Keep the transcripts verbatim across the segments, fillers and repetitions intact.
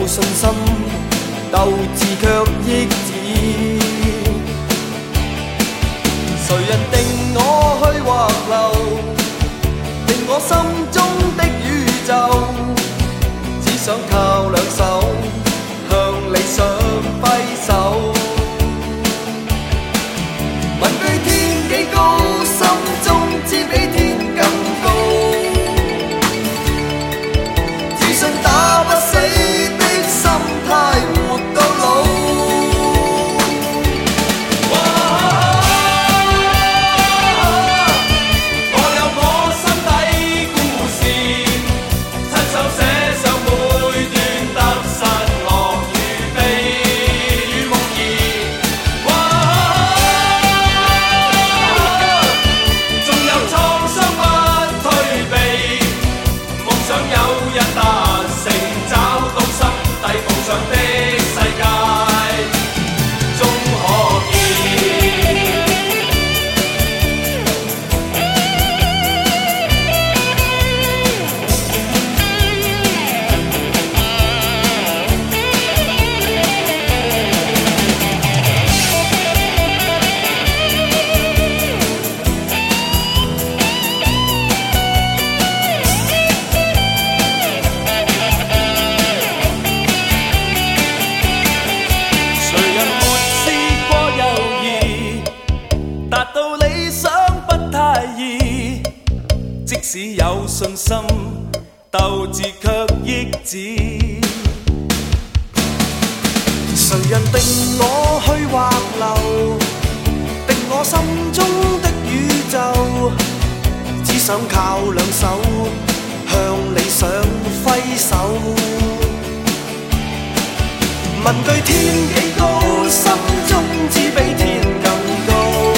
信心，鬥志卻抑止。誰人定我去或留，定我心中的宇宙，只想靠兩手向理想揮手。問句天幾高，心中知比天更高，自信打不死的心態，活到老。即使有信心，鬥志卻抑止。誰人定我去或留，定我心中的宇宙，只想靠兩手向理想揮手。問句天幾高，心中只比天更高，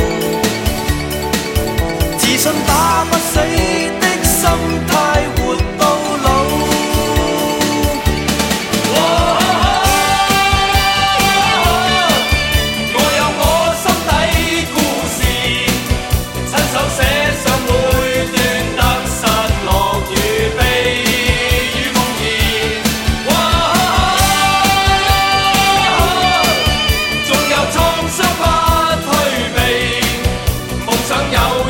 自信打不死的心態，活到老。我有我心底故事，親手寫上每段得失樂與悲與夢兒。仲有創傷不退避，夢想有